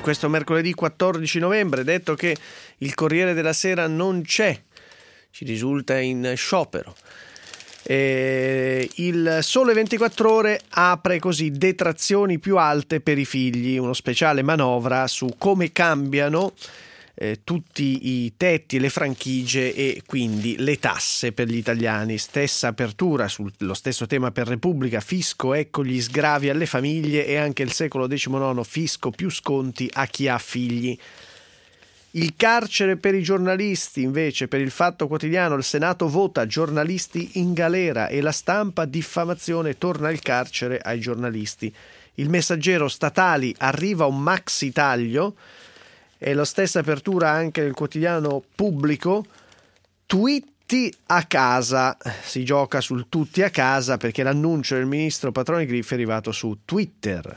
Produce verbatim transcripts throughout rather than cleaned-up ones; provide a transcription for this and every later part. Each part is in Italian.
questo mercoledì quattordici novembre, detto che il Corriere della Sera non c'è, ci risulta in sciopero. E il Sole ventiquattro Ore apre così: detrazioni più alte per i figli, uno speciale manovra su come cambiano eh, tutti i tetti, le franchigie e quindi le tasse per gli italiani. Stessa apertura sullo stesso tema per Repubblica: fisco, ecco gli sgravi alle famiglie, e anche il Secolo diciannove, fisco più sconti a chi ha figli. Il carcere per i giornalisti, invece, per il Fatto Quotidiano: il Senato vota giornalisti in galera, e La Stampa: diffamazione, torna il carcere ai giornalisti. Il Messaggero: statali, arriva un maxi taglio. E la stessa apertura anche nel quotidiano Pubblico: tutti a casa. Si gioca sul tutti a casa perché l'annuncio del ministro Patroni Griffi è arrivato su Twitter,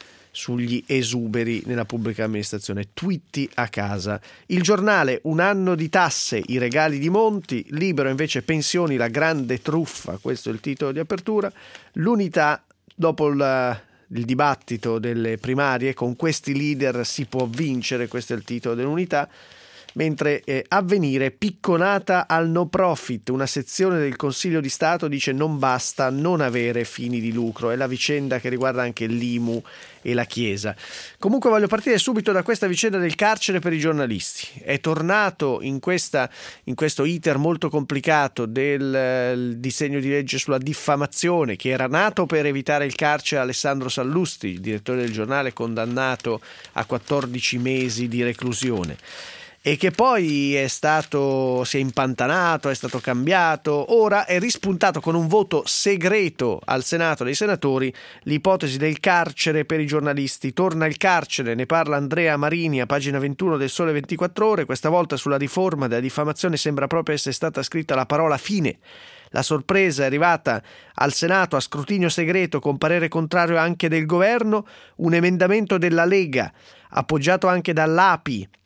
sugli esuberi nella pubblica amministrazione. Tutti a casa. Il Giornale: un anno di tasse, i regali di Monti. Libero invece: pensioni, la grande truffa. Questo è il titolo di apertura. L'Unità: dopo il il dibattito delle primarie, con questi leader si può vincere, questo è il titolo dell'Unità. Mentre eh, Avvenire: picconata al no profit, una sezione del Consiglio di Stato dice non basta non avere fini di lucro. È la vicenda che riguarda anche l'I M U e la Chiesa. Comunque voglio partire subito da questa vicenda del carcere per i giornalisti. È tornato in, questa, in questo iter molto complicato del eh, disegno di legge sulla diffamazione, che era nato per evitare il carcere Alessandro Sallusti, il direttore del Giornale, condannato a quattordici mesi di reclusione, e che poi è stato si è impantanato, è stato cambiato. Ora è rispuntato con un voto segreto al Senato dei senatori l'ipotesi del carcere per i giornalisti. Torna il carcere, ne parla Andrea Marini a pagina ventuno del Sole ventiquattro Ore. Questa volta sulla riforma della diffamazione sembra proprio essere stata scritta la parola fine. La sorpresa è arrivata al Senato a scrutinio segreto, con parere contrario anche del governo, un emendamento della Lega, appoggiato anche dall'A P I,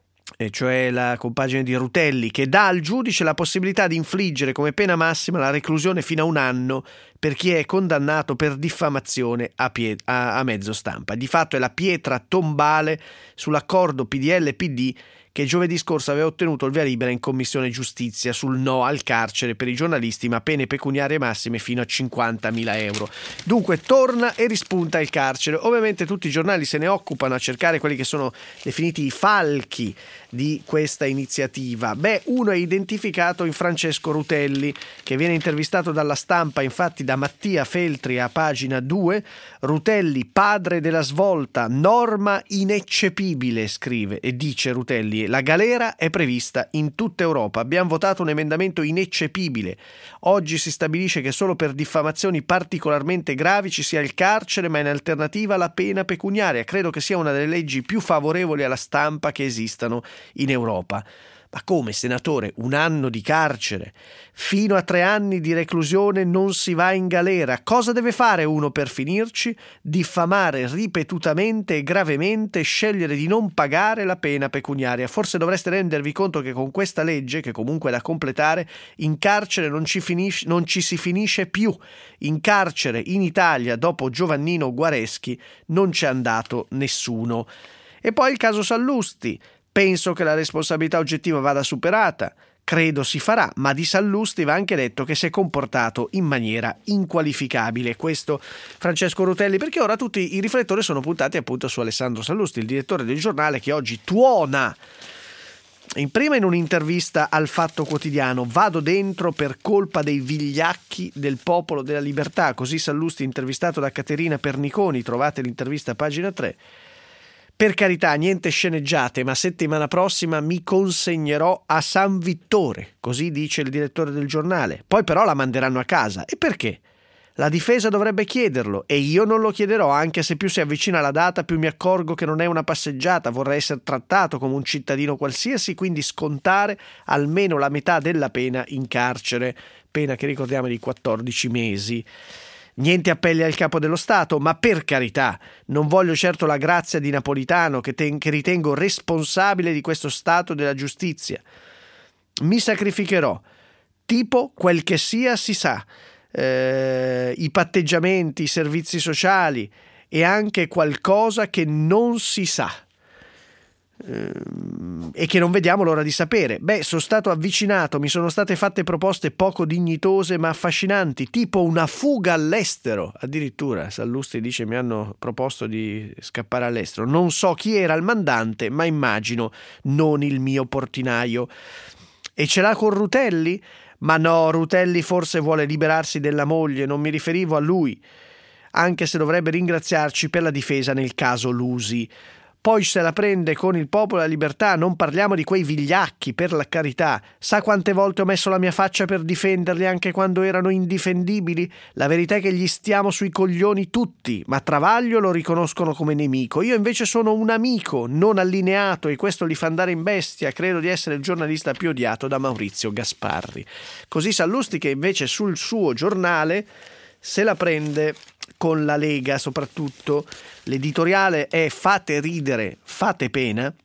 e cioè la compagine di Rutelli, che dà al giudice la possibilità di infliggere come pena massima la reclusione fino a un anno per chi è condannato per diffamazione a, pie- a-, a mezzo stampa. Di fatto è la pietra tombale sull'accordo P D L P D che giovedì scorso aveva ottenuto il via libera in Commissione Giustizia sul no al carcere per i giornalisti, ma pene pecuniarie massime fino a cinquantamila euro. Dunque torna e rispunta il carcere. Ovviamente tutti i giornali se ne occupano a cercare quelli che sono definiti i falchi di questa iniziativa. Beh, uno è identificato in Francesco Rutelli, che viene intervistato dalla Stampa, infatti, da Mattia Feltri a pagina due. Rutelli: padre della svolta, norma ineccepibile, scrive e dice Rutelli: la galera è prevista in tutta Europa. Abbiamo votato un emendamento ineccepibile. Oggi si stabilisce che solo per diffamazioni particolarmente gravi ci sia il carcere, ma in alternativa la pena pecuniaria. Credo che sia una delle leggi più favorevoli alla stampa che esistano in Europa. Ma come, senatore? Un anno di carcere? Fino a tre anni di reclusione non si va in galera. Cosa deve fare uno per finirci? Diffamare ripetutamente e gravemente, scegliere di non pagare la pena pecuniaria. Forse dovreste rendervi conto che con questa legge, che comunque è da completare, in carcere non ci, finisce, non ci si finisce più. In carcere in Italia, dopo Giovannino Guareschi, non c'è andato nessuno. E poi il caso Sallusti. Penso che la responsabilità oggettiva vada superata, credo si farà, ma di Sallusti va anche detto che si è comportato in maniera inqualificabile. Questo Francesco Rutelli, perché ora tutti i riflettori sono puntati appunto su Alessandro Sallusti, il direttore del Giornale, che oggi tuona in prima in un'intervista al Fatto Quotidiano: vado dentro per colpa dei vigliacchi del Popolo della Libertà. Così Sallusti intervistato da Caterina Perniconi, trovate l'intervista a pagina tre. Per carità, niente sceneggiate, ma settimana prossima mi consegnerò a San Vittore, così dice il direttore del Giornale. Poi però la manderanno a casa. E perché? La difesa dovrebbe chiederlo, e io non lo chiederò, anche se più si avvicina la data più mi accorgo che non è una passeggiata. Vorrei essere trattato come un cittadino qualsiasi, quindi scontare almeno la metà della pena in carcere, pena che ricordiamo di quattordici mesi. Niente appelli al capo dello Stato, ma per carità, non voglio certo la grazia di Napolitano, che, ten- che ritengo responsabile di questo stato della giustizia. Mi sacrificherò, tipo quel che sia si sa, eh, i patteggiamenti, i servizi sociali e anche qualcosa che non si sa. e che non vediamo l'ora di sapere. Beh, sono stato avvicinato, mi sono state fatte proposte poco dignitose ma affascinanti, tipo una fuga all'estero. Addirittura Sallusti dice: mi hanno proposto di scappare all'estero. Non so chi era il mandante, ma immagino non il mio portinaio. E ce l'ha con Rutelli? Ma no, Rutelli forse vuole liberarsi della moglie, non mi riferivo a lui, anche se dovrebbe ringraziarci per la difesa nel caso Lusi. Poi se la prende con il Popolo e la Libertà, non parliamo di quei vigliacchi, per la carità. Sa quante volte ho messo la mia faccia per difenderli anche quando erano indifendibili? La verità è che gli stiamo sui coglioni tutti, ma Travaglio lo riconoscono come nemico. Io invece sono un amico, non allineato, e questo li fa andare in bestia. Credo di essere il giornalista più odiato da Maurizio Gasparri. Così Sallusti, che invece sul suo giornale se la prende con la Lega, soprattutto l'editoriale è "Fate ridere, fate pena".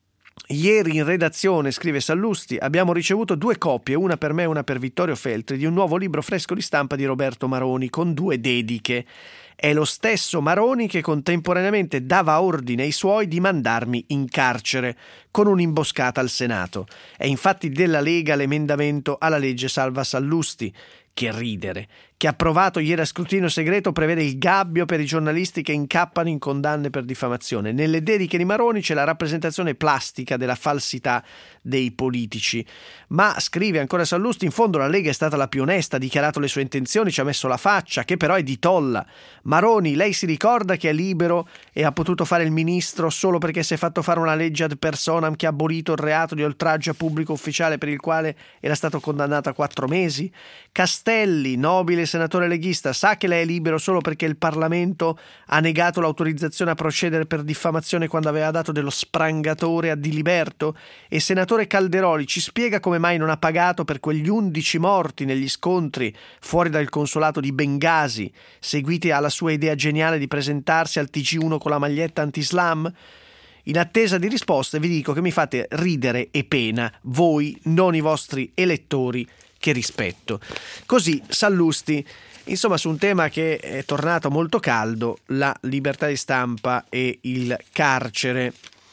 Ieri in redazione, scrive Sallusti, abbiamo ricevuto due copie, una per me e una per Vittorio Feltri, di un nuovo libro fresco di stampa di Roberto Maroni con due dediche. È lo stesso Maroni che contemporaneamente dava ordine ai suoi di mandarmi in carcere con un'imboscata al Senato. È infatti della Lega l'emendamento alla legge salva Sallusti. Che ridere, che approvato ieri a scrutinio segreto, prevede il gabbio per i giornalisti che incappano in condanne per diffamazione. Nelle dediche di Maroni c'è la rappresentazione plastica della falsità dei politici. Ma, scrive ancora Sallusti, in fondo la Lega è stata la più onesta, ha dichiarato le sue intenzioni, ci ha messo la faccia, che però è di tolla. Maroni, lei si ricorda che è libero e ha potuto fare il ministro solo perché si è fatto fare una legge ad personam che ha abolito il reato di oltraggio a pubblico ufficiale per il quale era stato condannato a quattro mesi? Castelli, nobile senatore leghista, sa che lei è libero solo perché il Parlamento ha negato l'autorizzazione a procedere per diffamazione quando aveva dato dello sprangatore a Diliberto? E senatore Calderoli ci spiega come mai non ha pagato per quegli undici morti negli scontri fuori dal consolato di Bengasi, seguiti alla sua idea geniale di presentarsi al T G uno con la maglietta anti-islam? In attesa di risposte vi dico che mi fate ridere e pena, voi, non i vostri elettori, che rispetto. Così Sallusti, insomma, su un tema che è tornato molto caldo, la libertà di stampa e il carcere.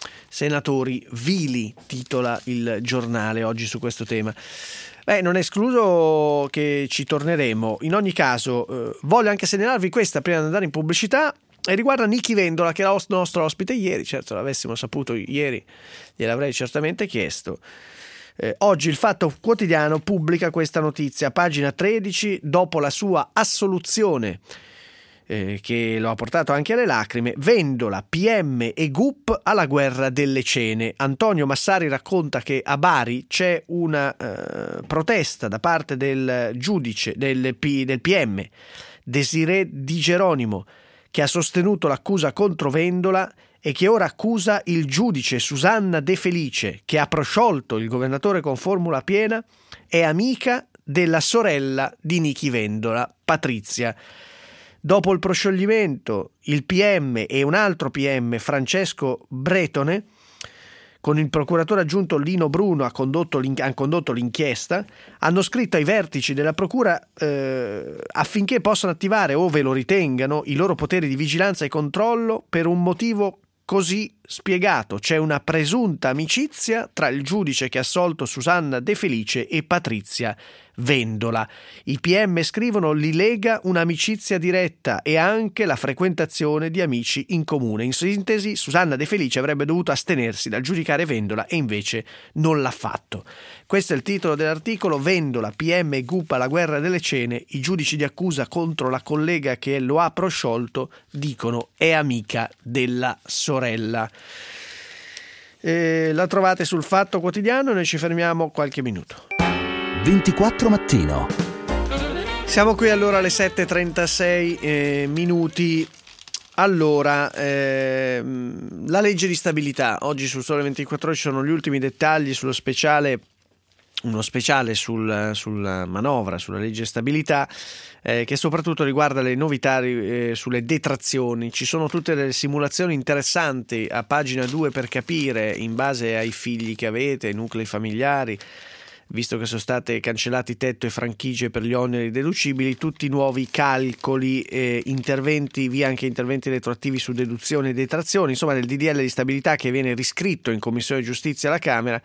Senatori vili, titola il giornale oggi su questo tema. Beh, non è escluso che ci torneremo. In ogni caso, eh, voglio anche segnalarvi questa prima di andare in pubblicità, e riguarda Nichi Vendola, che era il nostro ospite ieri. Certo, l'avessimo saputo ieri, gliel'avrei certamente chiesto. Eh, oggi il Fatto Quotidiano pubblica questa notizia, pagina tredici, dopo la sua assoluzione, eh, che lo ha portato anche alle lacrime. Vendola, P M e G U P alla guerra delle cene. Antonio Massari racconta che a Bari c'è una eh, protesta da parte del giudice del, P, del P M Desiré Di Geronimo, che ha sostenuto l'accusa contro Vendola e che ora accusa il giudice Susanna De Felice, che ha prosciolto il governatore con formula piena, è amica della sorella di Nichi Vendola, Patrizia. Dopo il proscioglimento, il P M e un altro P M, Francesco Bretone, con il procuratore aggiunto Lino Bruno, ha condotto, ha condotto l'inchiesta, hanno scritto ai vertici della procura eh, affinché possano attivare, ove lo ritengano, i loro poteri di vigilanza e controllo per un motivo così spiegato: c'è una presunta amicizia tra il giudice che ha assolto Susanna De Felice e Patrizia Vendola. I P M, scrivono, li lega un'amicizia diretta e anche la frequentazione di amici in comune. In sintesi, Susanna De Felice avrebbe dovuto astenersi dal giudicare Vendola e invece non l'ha fatto. Questo è il titolo dell'articolo. Vendola, P M e G U P alla guerra delle cene. I giudici di accusa contro la collega che lo ha prosciolto dicono è amica della sorella. Eh, la trovate sul Fatto Quotidiano e noi ci fermiamo qualche minuto. ventiquattro mattino. Siamo qui allora alle sette e trentasei eh, minuti. Allora, ehm, la legge di stabilità. Oggi sul Sole ventiquattro Ore ci sono gli ultimi dettagli sullo speciale, uno speciale sul, sulla manovra, sulla legge di stabilità, eh, che soprattutto riguarda le novità eh, sulle detrazioni. Ci sono tutte delle simulazioni interessanti a pagina due per capire, in base ai figli che avete, ai nuclei familiari, visto che sono state cancellati tetto e franchigie per gli oneri deducibili, tutti nuovi calcoli, eh, interventi, via anche interventi retroattivi su deduzioni e detrazioni. Insomma, nel D D L di stabilità che viene riscritto in Commissione Giustizia alla Camera,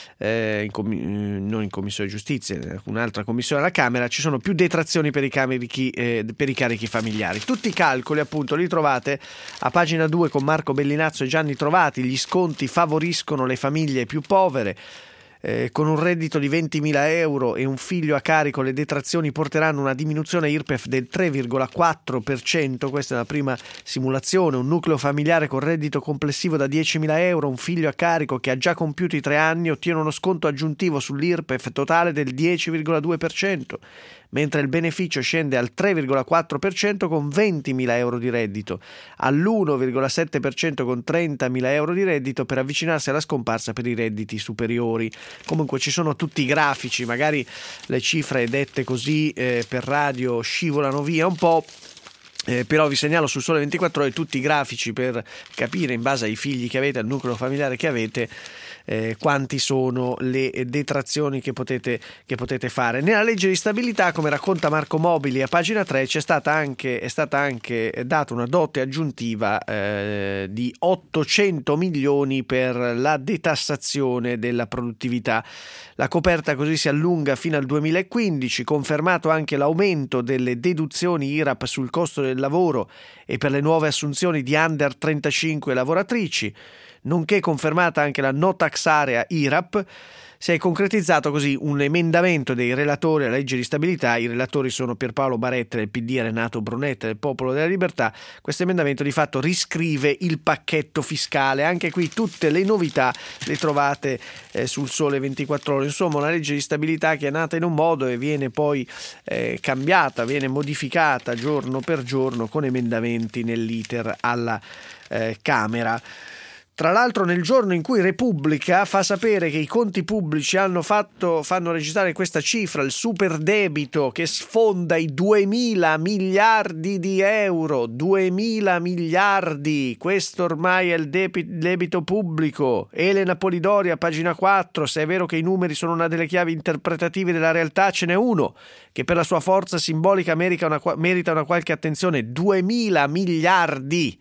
eh, in com- non in Commissione Giustizia, in un'altra commissione alla Camera, ci sono più detrazioni per i carichi, eh, per i carichi familiari. Tutti i calcoli appunto li trovate a pagina due con Marco Bellinazzo e Gianni Trovati. Gli sconti favoriscono le famiglie più povere. Eh, con un reddito di ventimila euro e un figlio a carico le detrazioni porteranno una diminuzione I R P E F del tre virgola quattro per cento. Questa è la prima simulazione. Un nucleo familiare con reddito complessivo da diecimila euro, un figlio a carico che ha già compiuto i tre anni ottiene uno sconto aggiuntivo sull'I R P E F totale del dieci virgola due per cento, mentre il beneficio scende al tre virgola quattro per cento con ventimila euro di reddito, all'uno virgola sette per cento con trentamila euro di reddito, per avvicinarsi alla scomparsa per i redditi superiori. Comunque ci sono tutti i grafici, magari le cifre dette così eh, per radio scivolano via un po'. Eh, però vi segnalo sul Sole ventiquattro Ore tutti i grafici per capire, in base ai figli che avete, al nucleo familiare che avete, eh, quanti sono le detrazioni che potete, che potete fare. Nella legge di stabilità, come racconta Marco Mobili a pagina tre, c'è stata anche, è stata anche data una dote aggiuntiva eh, di ottocento milioni per la detassazione della produttività. La coperta così si allunga fino al duemilaquindici, confermato anche l'aumento delle deduzioni I R A P sul costo del lavoro e per le nuove assunzioni di under trentacinque lavoratrici, nonché confermata anche la no tax area I R A P. Si è concretizzato così un emendamento dei relatori alla legge di stabilità. I relatori sono Pierpaolo Baretta del P D e Renato Brunetta del Popolo della Libertà. Questo emendamento di fatto riscrive il pacchetto fiscale. Anche qui tutte le novità le trovate eh, sul Sole ventiquattro Ore. Insomma, una legge di stabilità che è nata in un modo e viene poi eh, cambiata, viene modificata giorno per giorno con emendamenti nell'iter alla eh, Camera. Tra l'altro, nel giorno in cui Repubblica fa sapere che i conti pubblici hanno fatto, fanno registrare questa cifra, il superdebito che sfonda i duemila miliardi di euro, duemila miliardi, questo ormai è il debito pubblico. Elena Polidori a pagina quattro, se è vero che i numeri sono una delle chiavi interpretative della realtà, ce n'è uno che per la sua forza simbolica merita una, merita una qualche attenzione: duemila miliardi.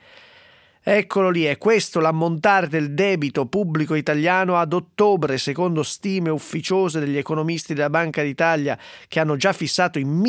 Eccolo lì, è questo l'ammontare del debito pubblico italiano ad ottobre, secondo stime ufficiose degli economisti della Banca d'Italia, che hanno già fissato in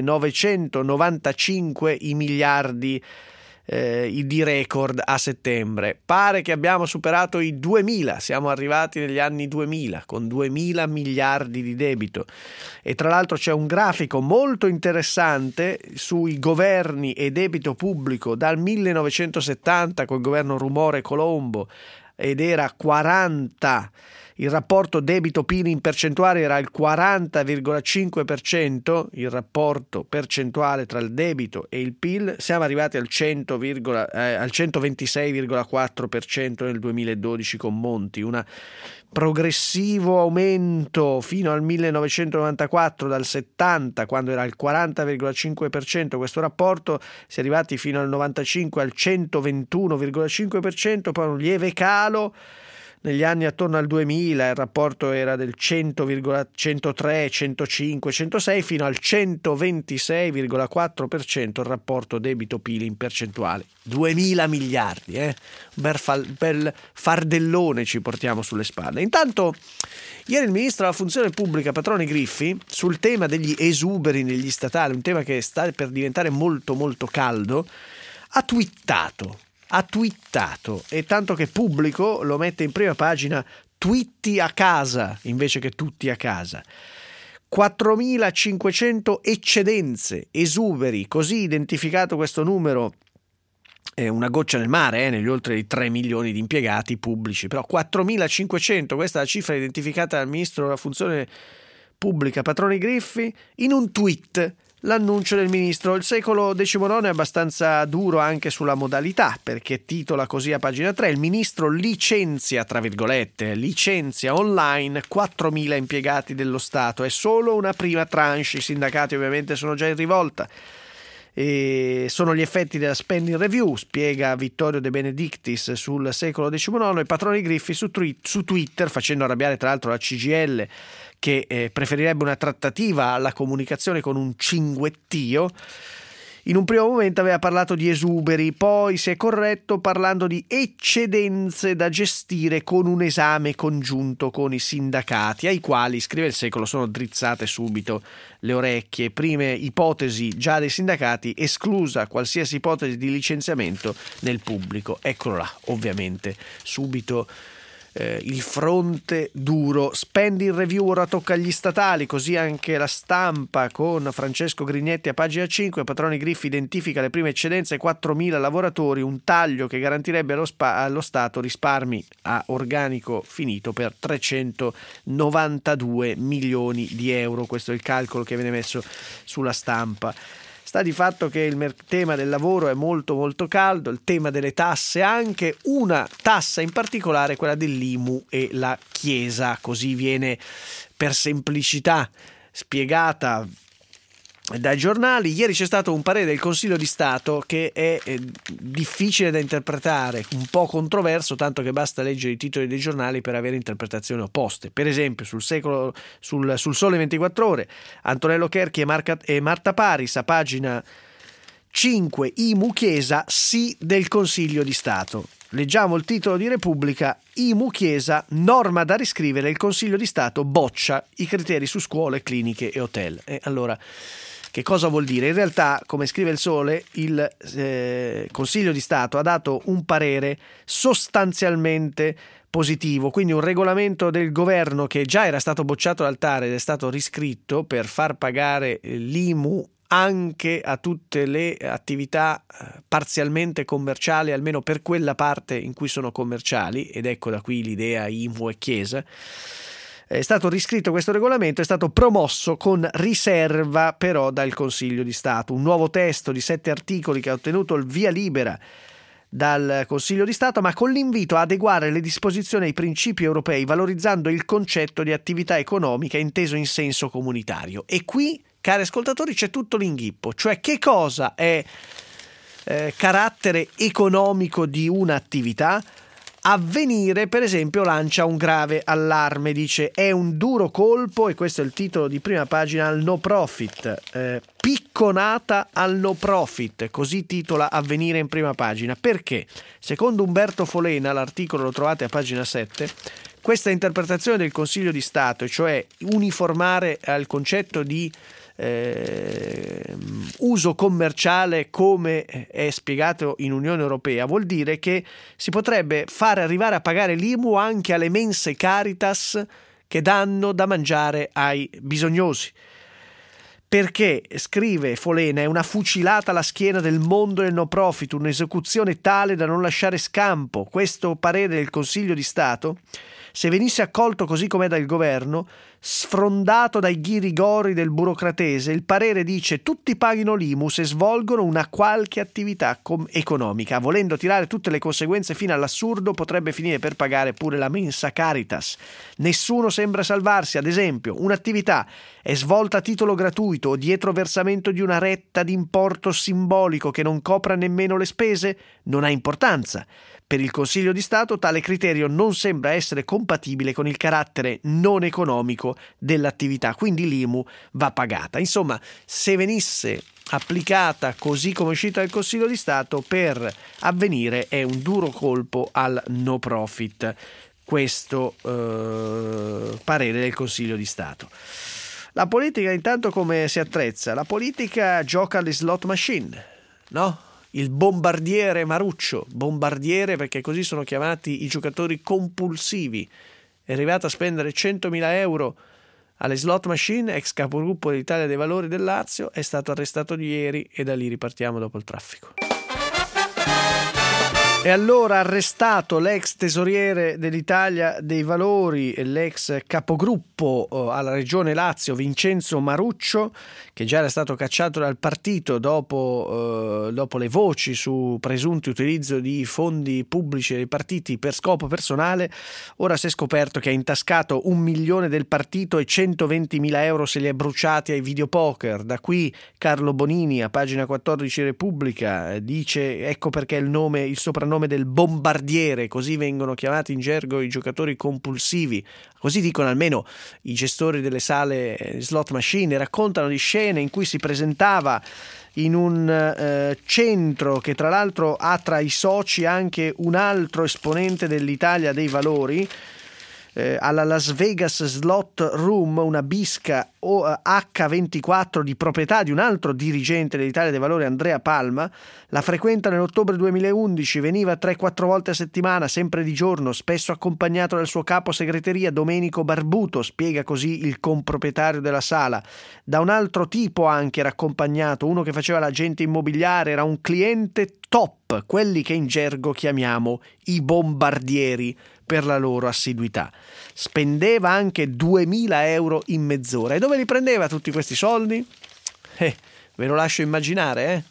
millenovecentonovantacinque i miliardi eh, di record a settembre. Pare che abbiamo superato i duemila, siamo arrivati negli anni duemila con duemila miliardi di debito. E tra l'altro c'è un grafico molto interessante sui governi e debito pubblico dal millenovecentosettanta col governo Rumore Colombo, ed era quaranta. Il rapporto debito-P I L in percentuale era il quaranta virgola cinque per cento, il rapporto percentuale tra il debito e il P I L. Siamo arrivati al, cento, eh, al centoventisei virgola quattro per cento nel duemiladodici con Monti, un progressivo aumento fino al millenovecentonovantaquattro, dal settanta, quando era il quaranta virgola cinque per cento questo rapporto, si è arrivati fino al novantacinque al centoventuno virgola cinque per cento, poi un lieve calo. Negli anni attorno al duemila il rapporto era del cento virgola centotré, centocinque, centosei, fino al centoventisei virgola quattro per cento il rapporto debito-P I L in percentuale. duemila miliardi, eh? Un bel, fal- bel fardellone ci portiamo sulle spalle. Intanto, ieri il ministro della funzione pubblica Patroni Griffi, sul tema degli esuberi negli statali, un tema che sta per diventare molto molto caldo, ha twittato. ha twittato, e tanto che Pubblico lo mette in prima pagina: twitti a casa invece che tutti a casa. quattromilacinquecento eccedenze, esuberi, così identificato questo numero. È una goccia nel mare, eh, negli oltre i tre milioni di impiegati pubblici, però quattromilacinquecento, questa è la cifra identificata dal ministro della funzione pubblica Patroni Griffi in un tweet. L'annuncio del ministro. Il secolo diciannove è abbastanza duro anche sulla modalità, perché titola così a pagina tre: il ministro licenzia, tra virgolette, licenzia online quattromila impiegati dello Stato. È solo una prima tranche, i sindacati ovviamente sono già in rivolta. E sono gli effetti della spending review, spiega Vittorio De Benedictis sul Secolo diciannove, e Patroni Griffi su, tweet, su Twitter, facendo arrabbiare tra l'altro la C G I L, che eh, preferirebbe una trattativa alla comunicazione con un cinguettio. In un primo momento aveva parlato di esuberi, poi si è corretto parlando di eccedenze da gestire con un esame congiunto con i sindacati, ai quali, scrive il Secolo, sono drizzate subito le orecchie. Prime ipotesi già dei sindacati, esclusa qualsiasi ipotesi di licenziamento nel pubblico. Eccolo là, ovviamente, subito Eh, il fronte duro. Spending review ora tocca agli statali, così anche La Stampa con Francesco Grignetti a pagina cinque. Patroni Griffi identifica le prime eccedenze, quattromila lavoratori, un taglio che garantirebbe allo, spa- allo Stato risparmi a organico finito per trecentonovantadue milioni di euro. Questo è il calcolo che viene messo sulla Stampa. Sta di fatto che il mer- tema del lavoro è molto molto caldo, il tema delle tasse anche, una tassa in particolare, quella dell'I M U e la Chiesa, così viene per semplicità spiegata dai giornali. Ieri c'è stato un parere del Consiglio di Stato che è eh, difficile da interpretare, un po' controverso, tanto che basta leggere i titoli dei giornali per avere interpretazioni opposte. Per esempio sul, secolo, sul, sul Sole ventiquattro Ore, Antonello Cherchi e, Marca, e Marta Paris a pagina cinque, I M U Chiesa, sì del Consiglio di Stato. Leggiamo il titolo di Repubblica: I M U Chiesa, norma da riscrivere, il Consiglio di Stato boccia i criteri su scuole, cliniche e hotel. E allora, che cosa vuol dire? In realtà, come scrive il Sole, il eh, Consiglio di Stato ha dato un parere sostanzialmente positivo, quindi un regolamento del governo che già era stato bocciato dal T A R ed è stato riscritto per far pagare l'I M U anche a tutte le attività parzialmente commerciali, almeno per quella parte in cui sono commerciali, ed ecco da qui l'idea I M U e Chiesa. È stato riscritto questo regolamento, è stato promosso con riserva però dal Consiglio di Stato. Un nuovo testo di sette articoli che ha ottenuto il via libera dal Consiglio di Stato, ma con l'invito a adeguare le disposizioni ai principi europei, valorizzando il concetto di attività economica inteso in senso comunitario. E qui, cari ascoltatori, c'è tutto l'inghippo, cioè che cosa è eh, carattere economico di un'attività? Avvenire, per esempio, lancia un grave allarme, dice è un duro colpo, e questo è il titolo di prima pagina, al no profit, eh, picconata al no profit, così titola Avvenire in prima pagina. Perché? Secondo Umberto Folena, l'articolo lo trovate a pagina sette, questa interpretazione del Consiglio di Stato, cioè uniformare al concetto di Eh, uso commerciale come è spiegato in Unione Europea, vuol dire che si potrebbe fare arrivare a pagare l'I M U anche alle mense Caritas che danno da mangiare ai bisognosi. Perché, scrive Folena, è una fucilata alla schiena del mondo del no profit, un'esecuzione tale da non lasciare scampo. Questo parere del Consiglio di Stato, se venisse accolto così com'è dal governo, sfrondato dai ghirigori del burocratese, il parere dice tutti paghino l'I M U se svolgono una qualche attività com- economica. Volendo tirare tutte le conseguenze fino all'assurdo, potrebbe finire per pagare pure la mensa Caritas. Nessuno sembra salvarsi. Ad esempio, un'attività è svolta a titolo gratuito o dietro versamento di una retta d'importo simbolico che non copra nemmeno le spese, non ha importanza. Per il Consiglio di Stato tale criterio non sembra essere compatibile con il carattere non economico dell'attività, quindi l'I M U va pagata. Insomma, se venisse applicata così come è uscita dal Consiglio di Stato, per Avvenire è un duro colpo al no profit, questo eh, parere del Consiglio di Stato. La politica intanto come si attrezza? La politica gioca alle slot machine, no? Il bombardiere Maruccio, bombardiere perché così sono chiamati i giocatori compulsivi, è arrivato a spendere centomila euro alle slot machine, ex capogruppo dell'Italia dei Valori del Lazio, è stato arrestato ieri e da lì ripartiamo dopo il traffico. E allora arrestato l'ex tesoriere dell'Italia dei Valori e l'ex capogruppo alla Regione Lazio Vincenzo Maruccio, che già era stato cacciato dal partito dopo, eh, dopo le voci su presunti utilizzo di fondi pubblici dei partiti per scopo personale. Ora si è scoperto che ha intascato un milione del partito e centoventimila euro se li è bruciati ai videopoker. Da qui Carlo Bonini a pagina quattordici Repubblica dice: ecco perché il nome, il soprannome del bombardiere, così vengono chiamati in gergo i giocatori compulsivi, così dicono almeno i gestori delle sale slot machine. Raccontano di scene in cui si presentava in un eh, centro che tra l'altro ha tra i soci anche un altro esponente dell'Italia dei Valori, eh, alla Las Vegas Slot Room, una bisca acca ventiquattro di proprietà di un altro dirigente dell'Italia dei Valori, Andrea Palma. La frequenta nell'ottobre duemilaundici, veniva tre quattro volte a settimana, sempre di giorno, spesso accompagnato dal suo capo segreteria Domenico Barbuto, spiega così il comproprietario della sala. Da un altro tipo anche era accompagnato, uno che faceva l'agente immobiliare, era un cliente top, quelli che in gergo chiamiamo i bombardieri per la loro assiduità. Spendeva anche duemila euro in mezz'ora. E dove li prendeva tutti questi soldi? Eh, ve lo lascio immaginare, eh?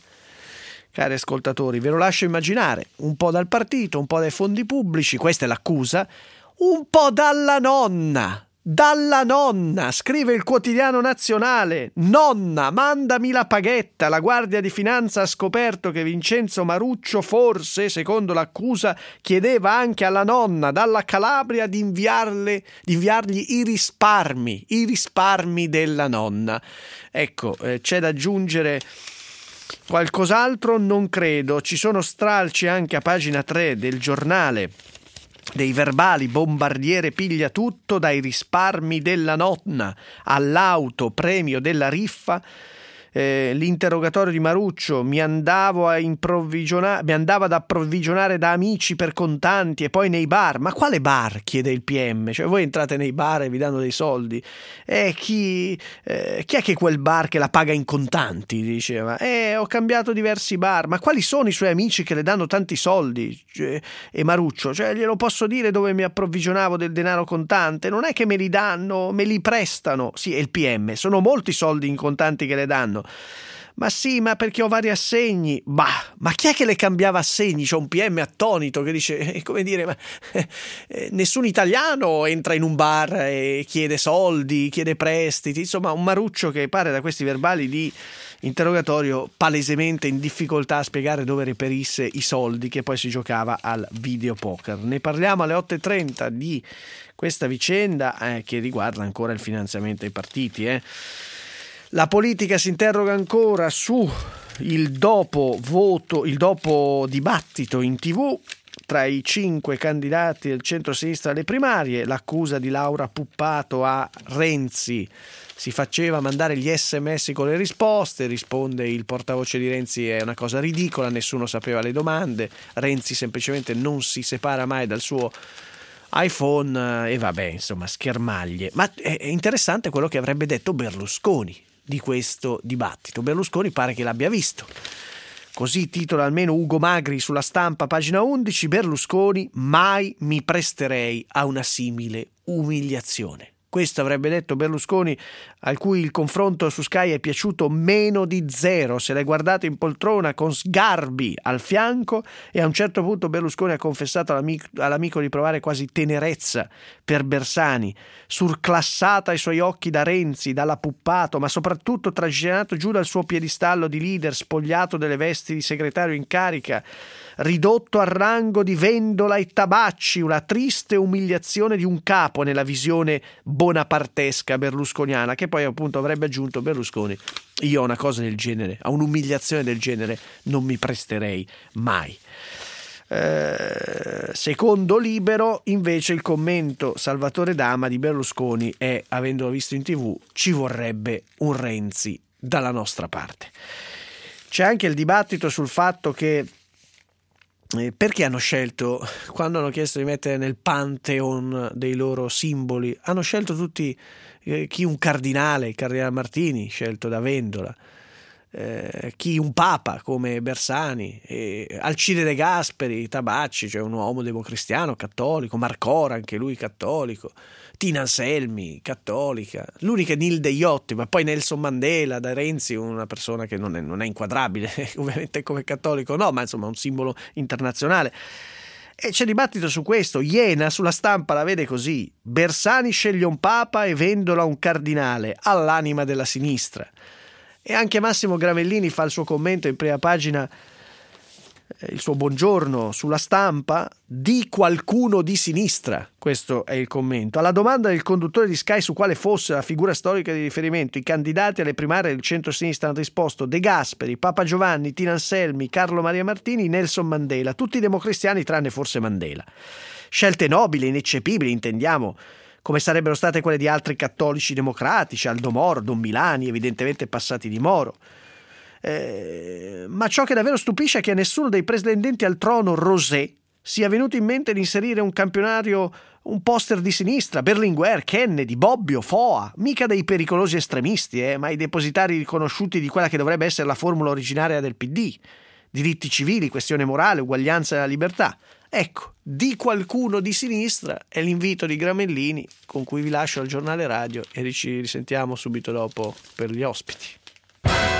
Cari ascoltatori, ve lo lascio immaginare. Un po' dal partito, un po' dai fondi pubblici, questa è l'accusa, un po' dalla nonna. Dalla nonna, scrive il Quotidiano Nazionale. Nonna, mandami la paghetta. La Guardia di Finanza ha scoperto che Vincenzo Maruccio forse, secondo l'accusa, chiedeva anche alla nonna dalla Calabria di inviarle, di inviargli i risparmi, i risparmi della nonna. Ecco, eh, c'è da aggiungere qualcos'altro? Non credo. Ci sono stralci anche a pagina tre del Giornale dei verbali. Bombardiere piglia tutto, dai risparmi della nonna all'auto premio della riffa. Eh, l'interrogatorio di Maruccio: mi andavo a improvvigionare, mi andava ad approvvigionare da amici per contanti e poi nei bar. Ma quale bar? Chiede il P M. Cioè voi entrate nei bar e vi danno dei soldi. E chi, eh, chi è che quel bar che la paga in contanti? Diceva. Eh, ho cambiato diversi bar. Ma quali sono i suoi amici che le danno tanti soldi? Cioè, e Maruccio: cioè glielo posso dire dove mi approvvigionavo del denaro contante? Non è che me li danno, me li prestano. Sì, è il P M. Sono molti soldi in contanti che le danno. Ma sì, ma perché ho vari assegni. Bah, ma chi è che le cambiava assegni? C'è un P M attonito che dice, eh, come dire, ma eh, eh, nessun italiano entra in un bar e chiede soldi, chiede prestiti. Insomma, un Maruccio che pare da questi verbali di interrogatorio palesemente in difficoltà a spiegare dove reperisse i soldi che poi si giocava al videopoker. Ne parliamo alle otto e trenta di questa vicenda eh, che riguarda ancora il finanziamento ai partiti, eh. La politica si interroga ancora su il dopo voto, il dopo dibattito in tivù tra i cinque candidati del centro-sinistra alle primarie. L'accusa di Laura Puppato a Renzi: si faceva mandare gli sms con le risposte. Risponde il portavoce di Renzi: è una cosa ridicola, nessuno sapeva le domande. Renzi semplicemente non si separa mai dal suo iPhone e vabbè, insomma, schermaglie. Ma è interessante quello che avrebbe detto Berlusconi di questo dibattito. Berlusconi pare che l'abbia visto. Così titola almeno Ugo Magri sulla Stampa, pagina undici. Berlusconi: mai mi presterei a una simile umiliazione. Questo avrebbe detto Berlusconi, a cui il confronto su Sky è piaciuto meno di zero. Se l'è guardato in poltrona con Sgarbi al fianco, e a un certo punto Berlusconi ha confessato all'amico, all'amico di provare quasi tenerezza per Bersani, surclassata ai suoi occhi da Renzi, dalla Puppato, ma soprattutto trascinato giù dal suo piedistallo di leader, spogliato delle vesti di segretario in carica, ridotto al rango di Vendola e Tabacci, una triste umiliazione di un capo nella visione bonapartesca berlusconiana, che poi appunto avrebbe aggiunto Berlusconi: io a una cosa del genere, a un'umiliazione del genere non mi presterei mai. Eh, secondo Libero invece il commento Salvatore Dama di Berlusconi è, avendolo visto in tivù: ci vorrebbe un Renzi dalla nostra parte. C'è anche il dibattito sul fatto che Eh, perché hanno scelto, quando hanno chiesto di mettere nel pantheon dei loro simboli, hanno scelto tutti eh, chi un cardinale, il cardinale Martini, scelto da Vendola, eh, chi un papa come Bersani, e Alcide De Gasperi, Tabacci, cioè un uomo democristiano cattolico, Marcora anche lui cattolico, Tina Anselmi cattolica, l'unica Nilde Iotti, ma poi Nelson Mandela, da Renzi, una persona che non è, non è inquadrabile ovviamente come cattolico, no, ma insomma un simbolo internazionale. E c'è dibattito su questo. Iena sulla Stampa la vede così: Bersani sceglie un papa e Vendola un cardinale, all'anima della sinistra. E anche Massimo Gramellini fa il suo commento in prima pagina, il suo buongiorno sulla Stampa, di qualcuno di sinistra. Questo è il commento. Alla domanda del conduttore di Sky su quale fosse la figura storica di riferimento, i candidati alle primarie del centro-sinistra hanno risposto De Gasperi, Papa Giovanni, Tina Anselmi, Carlo Maria Martini, Nelson Mandela, tutti democristiani tranne forse Mandela. Scelte nobili, ineccepibili, intendiamo, come sarebbero state quelle di altri cattolici democratici, Aldo Moro, Don Milani, evidentemente passati di Moro. Eh, ma ciò che davvero stupisce è che a nessuno dei pretendenti al trono Rosé sia venuto in mente di inserire un campionario, un poster di sinistra, Berlinguer, Kennedy, Bobbio, Foa, mica dei pericolosi estremisti, eh, ma i depositari riconosciuti di quella che dovrebbe essere la formula originaria del P D: diritti civili, questione morale, uguaglianza e la libertà. Ecco, di qualcuno di sinistra è l'invito di Gramellini, con cui vi lascio al giornale radio e ci risentiamo subito dopo per gli ospiti.